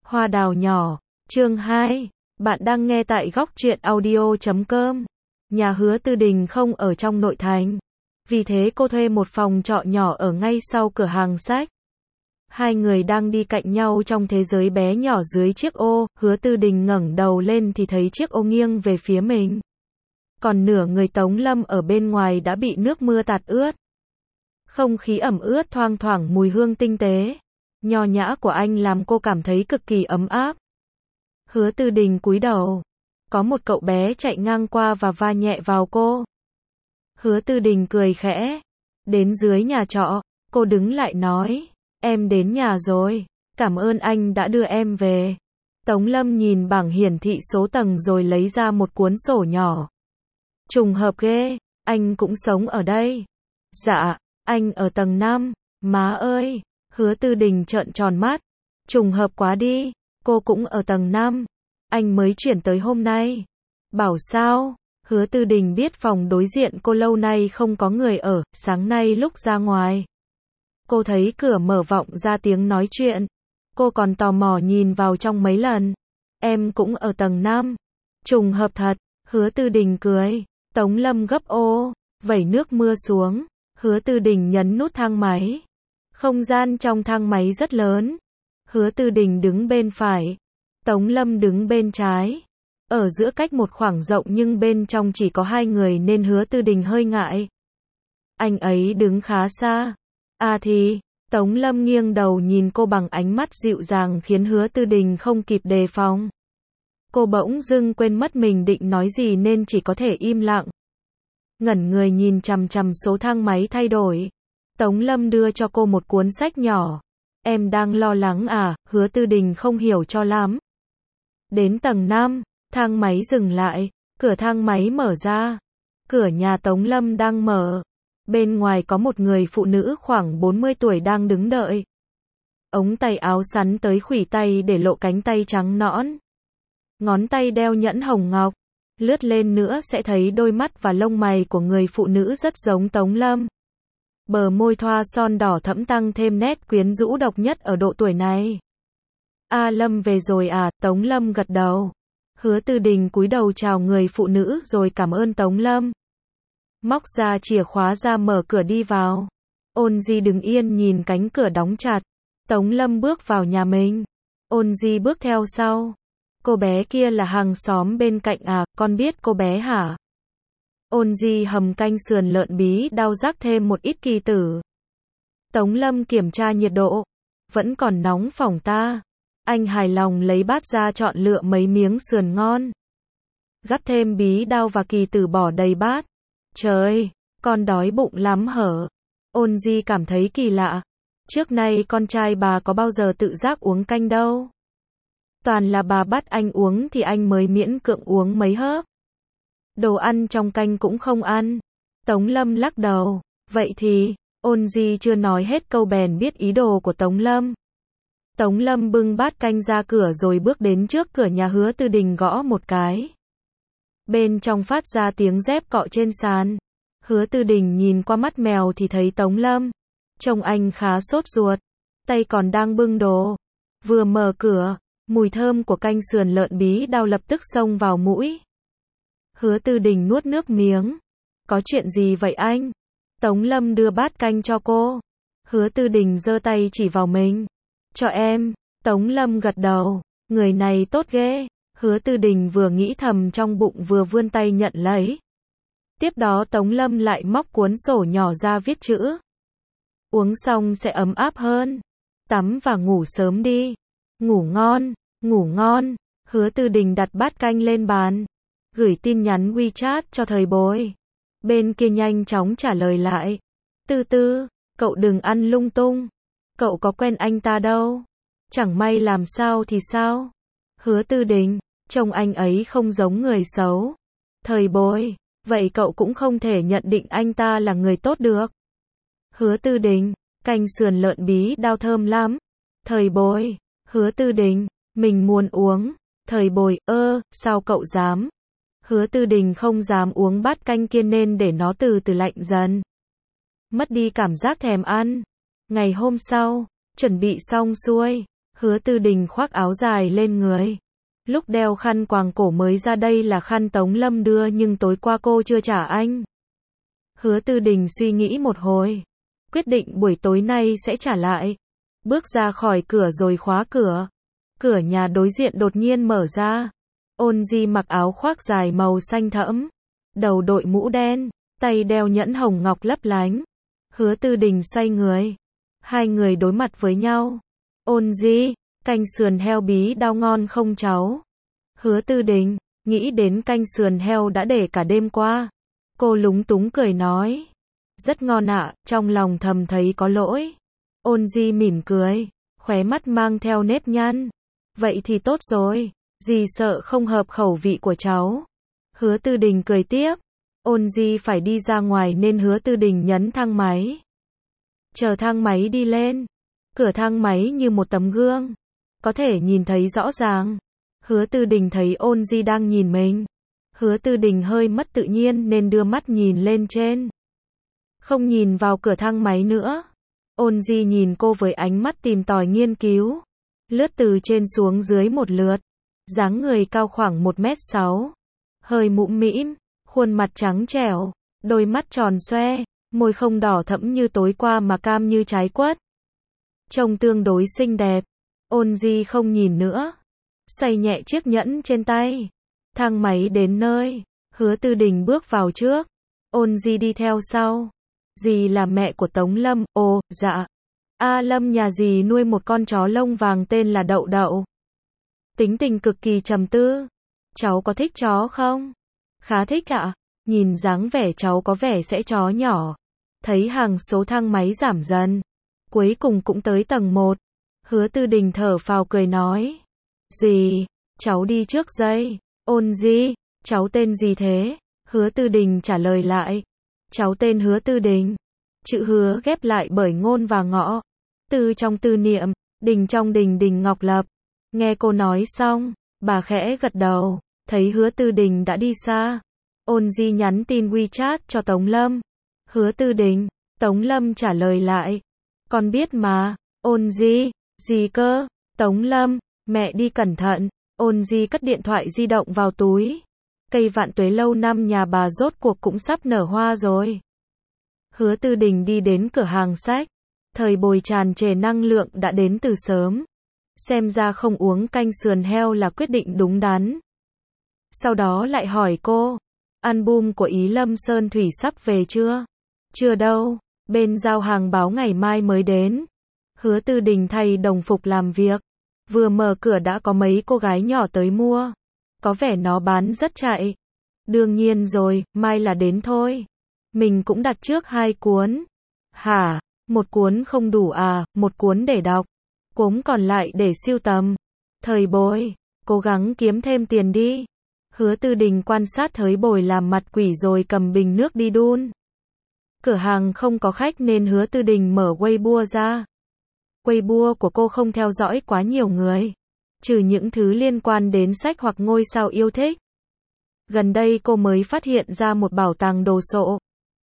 Hoa đào nhỏ, chương 2, bạn đang nghe tại góc truyện audio.com. Nhà Hứa Tư Đình không ở trong nội thành, vì thế cô thuê một phòng trọ nhỏ ở ngay sau cửa hàng sách. Hai người đang đi cạnh nhau trong thế giới bé nhỏ dưới chiếc ô, Hứa Tư Đình ngẩng đầu lên thì thấy chiếc ô nghiêng về phía mình. Còn nửa người Tống Lâm ở bên ngoài đã bị nước mưa tạt ướt. Không khí ẩm ướt thoang thoảng mùi hương tinh tế, nho nhã của anh làm cô cảm thấy cực kỳ ấm áp. Hứa Tư Đình cúi đầu. Có một cậu bé chạy ngang qua và va nhẹ vào cô. Hứa Tư Đình cười khẽ. Đến dưới nhà trọ, cô đứng lại nói, em đến nhà rồi, cảm ơn anh đã đưa em về. Tống Lâm nhìn bảng hiển thị số tầng rồi lấy ra một cuốn sổ nhỏ. Trùng hợp ghê, anh cũng sống ở đây. Dạ, anh ở tầng 5, má ơi. Hứa Tư Đình trợn tròn mắt. Trùng hợp quá đi, cô cũng ở tầng 5. Anh mới chuyển tới hôm nay. Bảo sao? Hứa Tư Đình biết phòng đối diện cô lâu nay không có người ở, sáng nay lúc ra ngoài. Cô thấy cửa mở vọng ra tiếng nói chuyện. Cô còn tò mò nhìn vào trong mấy lần. Em cũng ở tầng 5. Trùng hợp thật, Hứa Tư Đình cười. Tống Lâm gấp ô, vẩy nước mưa xuống. Hứa Tư Đình nhấn nút thang máy. Không gian trong thang máy rất lớn. Hứa Tư Đình đứng bên phải. Tống Lâm đứng bên trái. Ở giữa cách một khoảng rộng nhưng bên trong chỉ có hai người nên Hứa Tư Đình hơi ngại. Anh ấy đứng khá xa. À thì, Tống Lâm nghiêng đầu nhìn cô bằng ánh mắt dịu dàng khiến Hứa Tư Đình không kịp đề phòng. Cô bỗng dưng quên mất mình định nói gì nên chỉ có thể im lặng. Ngẩn người nhìn chằm chằm số thang máy thay đổi. Tống Lâm đưa cho cô một cuốn sách nhỏ. Em đang lo lắng à? Hứa Tư Đình không hiểu cho lắm. Đến tầng 5, thang máy dừng lại, cửa thang máy mở ra. Cửa nhà Tống Lâm đang mở. Bên ngoài có một người phụ nữ khoảng 40 tuổi đang đứng đợi. Ống tay áo sắn tới khuỷu tay để lộ cánh tay trắng nõn. Ngón tay đeo nhẫn hồng ngọc. Lướt lên nữa sẽ thấy đôi mắt và lông mày của người phụ nữ rất giống Tống Lâm. Bờ môi thoa son đỏ thẫm tăng thêm nét quyến rũ độc nhất ở độ tuổi này. A Lâm về rồi à? Tống Lâm gật đầu. Hứa Tư Đình cúi đầu chào người phụ nữ rồi cảm ơn Tống Lâm. Móc ra chìa khóa ra mở cửa đi vào. Ôn Di đứng yên nhìn cánh cửa đóng chặt. Tống Lâm bước vào nhà mình. Ôn Di bước theo sau. Cô bé kia là hàng xóm bên cạnh à? Con biết cô bé hả? Ôn Di hầm canh sườn lợn bí đao rắc thêm một ít kỳ tử. Tống Lâm kiểm tra nhiệt độ. Vẫn còn nóng phỏng ta. Anh hài lòng lấy bát ra chọn lựa mấy miếng sườn ngon. Gắp thêm bí đao và kỳ tử bỏ đầy bát. Trời, con đói bụng lắm hở? Ôn Di cảm thấy kỳ lạ. Trước nay con trai bà có bao giờ tự giác uống canh đâu. Toàn là bà bắt anh uống thì anh mới miễn cưỡng uống mấy hớp. Đồ ăn trong canh cũng không ăn. Tống Lâm lắc đầu. Vậy thì, Ôn Di chưa nói hết câu bèn biết ý đồ của Tống Lâm. Tống Lâm bưng bát canh ra cửa rồi bước đến trước cửa nhà Hứa Tư Đình gõ một cái. Bên trong phát ra tiếng dép cọ trên sàn. Hứa Tư Đình nhìn qua mắt mèo thì thấy Tống Lâm. Trông anh khá sốt ruột. Tay còn đang bưng đồ. Vừa mở cửa, mùi thơm của canh sườn lợn bí đao lập tức xông vào mũi. Hứa Tư Đình nuốt nước miếng. Có chuyện gì vậy anh? Tống Lâm đưa bát canh cho cô. Hứa Tư Đình giơ tay chỉ vào mình. Cho em. Tống Lâm gật đầu. Người này tốt ghê. Hứa Tư Đình vừa nghĩ thầm trong bụng vừa vươn tay nhận lấy. Tiếp đó Tống Lâm lại móc cuốn sổ nhỏ ra viết chữ. Uống xong sẽ ấm áp hơn. Tắm và ngủ sớm đi. Ngủ ngon, ngủ ngon. Hứa Tư Đình đặt bát canh lên bàn. Gửi tin nhắn WeChat cho thầy bối. Bên kia nhanh chóng trả lời lại. Tư Tư, cậu đừng ăn lung tung. Cậu có quen anh ta đâu. Chẳng may làm sao thì sao. Hứa Tư Đình, trông anh ấy không giống người xấu. Thầy bối, vậy cậu cũng không thể nhận định anh ta là người tốt được. Hứa Tư Đình, canh sườn lợn bí đao thơm lắm. Thầy bối, Hứa Tư Đình, mình muốn uống. Thầy bồi, sao cậu dám? Hứa Tư Đình không dám uống bát canh kia nên để nó từ từ lạnh dần. Mất đi cảm giác thèm ăn. Ngày hôm sau, chuẩn bị xong xuôi, Hứa Tư Đình khoác áo dài lên người. Lúc đeo khăn quàng cổ mới ra, đây là khăn Tống Lâm đưa nhưng tối qua cô chưa trả anh. Hứa Tư Đình suy nghĩ một hồi, quyết định buổi tối nay sẽ trả lại. Bước ra khỏi cửa rồi khóa cửa. Cửa nhà đối diện đột nhiên mở ra. Ôn Di mặc áo khoác dài màu xanh thẫm, đầu đội mũ đen, tay đeo nhẫn hồng ngọc lấp lánh. Hứa Tư Đình xoay người. Hai người đối mặt với nhau. Ôn Di, canh sườn heo bí đao ngon không cháu? Hứa Tư Đình, nghĩ đến canh sườn heo đã để cả đêm qua. Cô lúng túng cười nói. Rất ngon ạ, trong lòng thầm thấy có lỗi. Ôn Di mỉm cười, khóe mắt mang theo nếp nhăn. Vậy thì tốt rồi, dì sợ không hợp khẩu vị của cháu. Hứa Tư Đình cười tiếp. Ôn Di phải đi ra ngoài nên Hứa Tư Đình nhấn thang máy. Chờ thang máy đi lên. Cửa thang máy như một tấm gương, có thể nhìn thấy rõ ràng. Hứa Tư Đình thấy Ôn Di đang nhìn mình. Hứa Tư Đình hơi mất tự nhiên nên đưa mắt nhìn lên trên, không nhìn vào cửa thang máy nữa. Ôn Di nhìn cô với ánh mắt tìm tòi nghiên cứu, lướt từ trên xuống dưới một lượt. Dáng người cao khoảng 1m6, hơi mũm mĩm, khuôn mặt trắng trẻo, đôi mắt tròn xoe, môi không đỏ thẫm như tối qua mà cam như trái quất. Trông tương đối xinh đẹp. Ôn Di không nhìn nữa, xoay nhẹ chiếc nhẫn trên tay. Thang máy đến nơi, Hứa Tư Đình bước vào trước, Ôn Di đi theo sau. Dì là mẹ của Tống Lâm. Ồ, dạ. Lâm nhà dì nuôi một con chó lông vàng tên là Đậu Đậu. Tính tình cực kỳ trầm tư. Cháu có thích chó không? Khá thích ạ. Nhìn dáng vẻ cháu có vẻ sẽ chó nhỏ. Thấy hàng số thang máy giảm dần, cuối cùng cũng tới tầng 1. Hứa Tư Đình thở phào cười nói. Dì, cháu đi trước đây. Ôn Di, cháu tên gì thế? Hứa Tư Đình trả lời lại. Cháu tên Hứa Tư Đình. Chữ Hứa ghép lại bởi ngôn và ngõ. Tư trong tư niệm, đình trong đình, đình ngọc lập. Nghe cô nói xong, bà khẽ gật đầu, thấy Hứa Tư Đình đã đi xa. Ôn Di nhắn tin WeChat cho Tống Lâm. Hứa Tư Đình, Tống Lâm trả lời lại. Con biết mà. Ôn Di, gì cơ? Tống Lâm, mẹ đi cẩn thận. Ôn Di cất điện thoại di động vào túi. Cây vạn tuế lâu năm nhà bà rốt cuộc cũng sắp nở hoa rồi. Hứa Tư Đình đi đến cửa hàng sách. Thời bồi tràn trề năng lượng đã đến từ sớm. Xem ra không uống canh sườn heo là quyết định đúng đắn. Sau đó lại hỏi cô, album của Ý Lâm Sơn Thủy sắp về chưa? Chưa đâu, bên giao hàng báo ngày mai mới đến. Hứa Tư Đình thay đồng phục làm việc. Vừa mở cửa đã có mấy cô gái nhỏ tới mua. Có vẻ nó bán rất chạy. Đương nhiên rồi, mai là đến thôi. Mình cũng đặt trước 2 cuốn. Hả? Một cuốn không đủ à? Một cuốn để đọc, cuốn còn lại để sưu tầm. Thời bồi, cố gắng kiếm thêm tiền đi. Hứa Tư Đình quan sát Thời bồi làm mặt quỷ rồi cầm bình nước đi đun. Cửa hàng không có khách nên Hứa Tư Đình mở Weibo ra. Weibo của cô không theo dõi quá nhiều người, trừ những thứ liên quan đến sách hoặc ngôi sao yêu thích. Gần đây cô mới phát hiện ra một bảo tàng đồ sộ.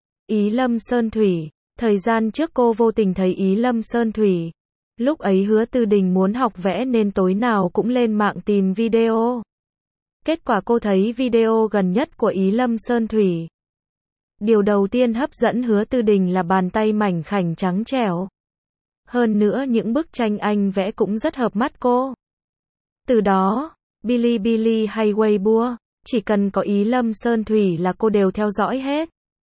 Ý Lâm Sơn Thủy. Thời gian trước cô vô tình thấy Ý Lâm Sơn Thủy. Lúc ấy Hứa Tư Đình muốn học vẽ nên tối nào cũng lên mạng tìm video. Kết quả cô thấy video gần nhất của Ý Lâm Sơn Thủy. Điều đầu tiên hấp dẫn Hứa Tư Đình là bàn tay mảnh khảnh trắng trẻo. Hơn nữa những bức tranh anh vẽ cũng rất hợp mắt cô. Từ đó, Bilibili hay Weibo, chỉ cần có Ý Lâm Sơn Thủy là cô đều theo dõi hết.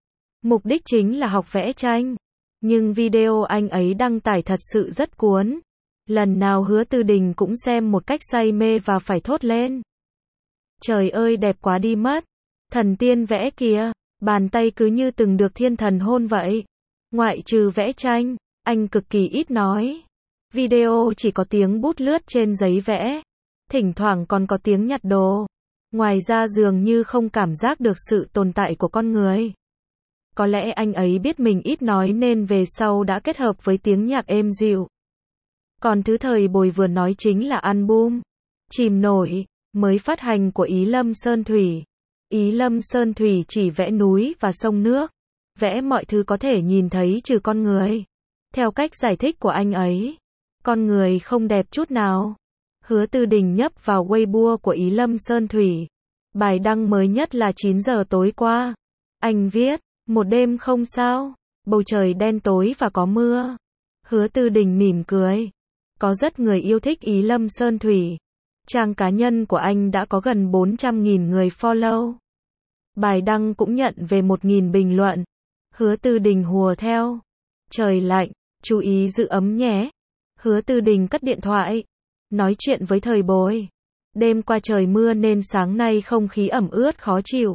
Mục đích chính là học vẽ tranh. Nhưng video anh ấy đăng tải thật sự rất cuốn. Lần nào Hứa Tư Đình cũng xem một cách say mê và phải thốt lên. Trời ơi đẹp quá đi mất. Thần tiên vẽ kìa. Bàn tay cứ như từng được thiên thần hôn vậy. Ngoại trừ vẽ tranh, anh cực kỳ ít nói. Video chỉ có tiếng bút lướt trên giấy vẽ. Thỉnh thoảng còn có tiếng nhặt đồ. Ngoài ra dường như không cảm giác được sự tồn tại của con người. Có lẽ anh ấy biết mình ít nói nên về sau đã kết hợp với tiếng nhạc êm dịu. Còn thứ Thời bồi vừa nói chính là album Chìm Nổi, mới phát hành của Ý Lâm Sơn Thủy. Ý Lâm Sơn Thủy chỉ vẽ núi và sông nước. Vẽ mọi thứ có thể nhìn thấy trừ con người. Theo cách giải thích của anh ấy, Con người không đẹp chút nào. Hứa Tư Đình nhấp vào Weibo của Ý Lâm Sơn Thủy. Bài đăng mới nhất là 9 giờ tối qua. Anh viết, một đêm không sao, bầu trời đen tối và có mưa. Hứa Tư Đình mỉm cười. Có rất người yêu thích Ý Lâm Sơn Thủy. Trang cá nhân của anh đã có gần 400.000 người follow. Bài đăng cũng nhận về 1.000 bình luận. Hứa Tư Đình hùa theo. Trời lạnh, chú ý giữ ấm nhé. Hứa Tư Đình cất điện thoại. Nói chuyện với Thời Bồi. Đêm qua trời mưa nên sáng nay không khí ẩm ướt khó chịu.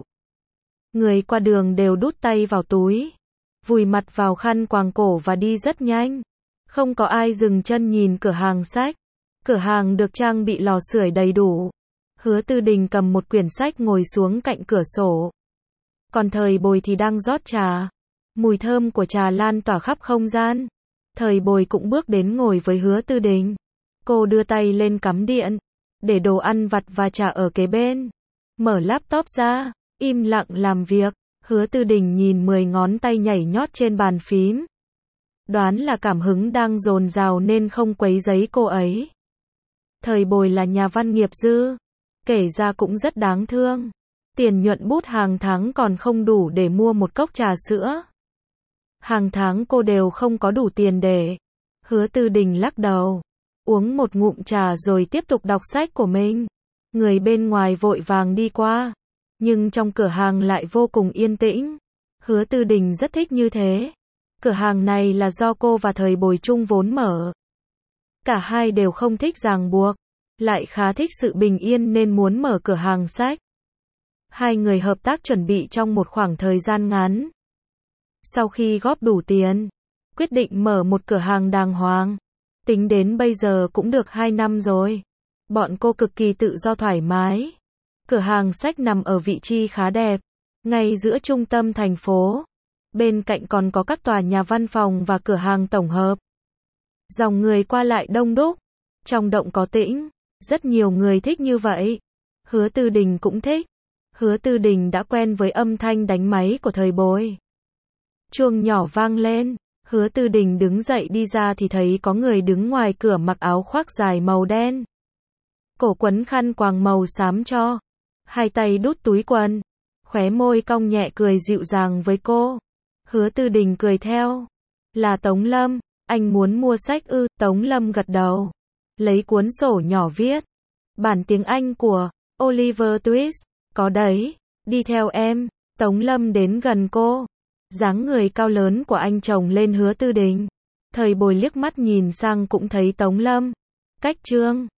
Người qua đường đều đút tay vào túi, vùi mặt vào khăn quàng cổ và đi rất nhanh. Không có ai dừng chân nhìn cửa hàng sách. Cửa hàng được trang bị lò sưởi đầy đủ. Hứa Tư Đình cầm một quyển sách ngồi xuống cạnh cửa sổ. Còn Thời Bồi thì đang rót trà. Mùi thơm của trà lan tỏa khắp không gian. Thời Bồi cũng bước đến ngồi với Hứa Tư Đình. Cô đưa tay lên cắm điện, để đồ ăn vặt và trà ở kế bên. Mở laptop ra, im lặng làm việc. Hứa Tư Đình nhìn 10 ngón tay nhảy nhót trên bàn phím. Đoán là cảm hứng đang dồn dào nên không quấy rầy cô ấy. Thời Bồi là nhà văn nghiệp dư. Kể ra cũng rất đáng thương. Tiền nhuận bút hàng tháng còn không đủ để mua một cốc trà sữa. Hàng tháng cô đều không có đủ tiền để. Hứa Tư Đình lắc đầu. Uống một ngụm trà rồi tiếp tục đọc sách của mình. Người bên ngoài vội vàng đi qua. Nhưng trong cửa hàng lại vô cùng yên tĩnh. Hứa Tư Đình rất thích như thế. Cửa hàng này là do cô và Thời Bồi chung vốn mở. Cả hai đều không thích ràng buộc. Lại khá thích sự bình yên nên muốn mở cửa hàng sách. Hai người hợp tác chuẩn bị trong một khoảng thời gian ngắn. Sau khi góp đủ tiền, quyết định mở một cửa hàng đàng hoàng. Tính đến bây giờ cũng được 2 năm rồi. Bọn cô cực kỳ tự do thoải mái. Cửa hàng sách nằm ở vị trí khá đẹp, ngay giữa trung tâm thành phố. Bên cạnh còn có các tòa nhà văn phòng và cửa hàng tổng hợp. Dòng người qua lại đông đúc. Trong động có tĩnh. Rất nhiều người thích như vậy. Hứa Tư Đình cũng thích. Hứa Tư Đình đã quen với âm thanh đánh máy của Thời Bồi. Chuông nhỏ vang lên. Hứa Tư Đình đứng dậy đi ra thì thấy có người đứng ngoài cửa mặc áo khoác dài màu đen. Cổ quấn khăn quàng màu xám cho. Hai tay đút túi quần. Khóe môi cong nhẹ cười dịu dàng với cô. Hứa Tư Đình cười theo. Là Tống Lâm, anh muốn mua sách ư? Tống Lâm gật đầu. Lấy cuốn sổ nhỏ viết. Bản tiếng Anh của Oliver Twist. Có đấy, đi theo em. Tống Lâm đến gần cô. Dáng người cao lớn của anh chồng lên Hứa Tư Đình. Thời Bồi liếc mắt nhìn sang cũng thấy Tống Lâm. Cách chương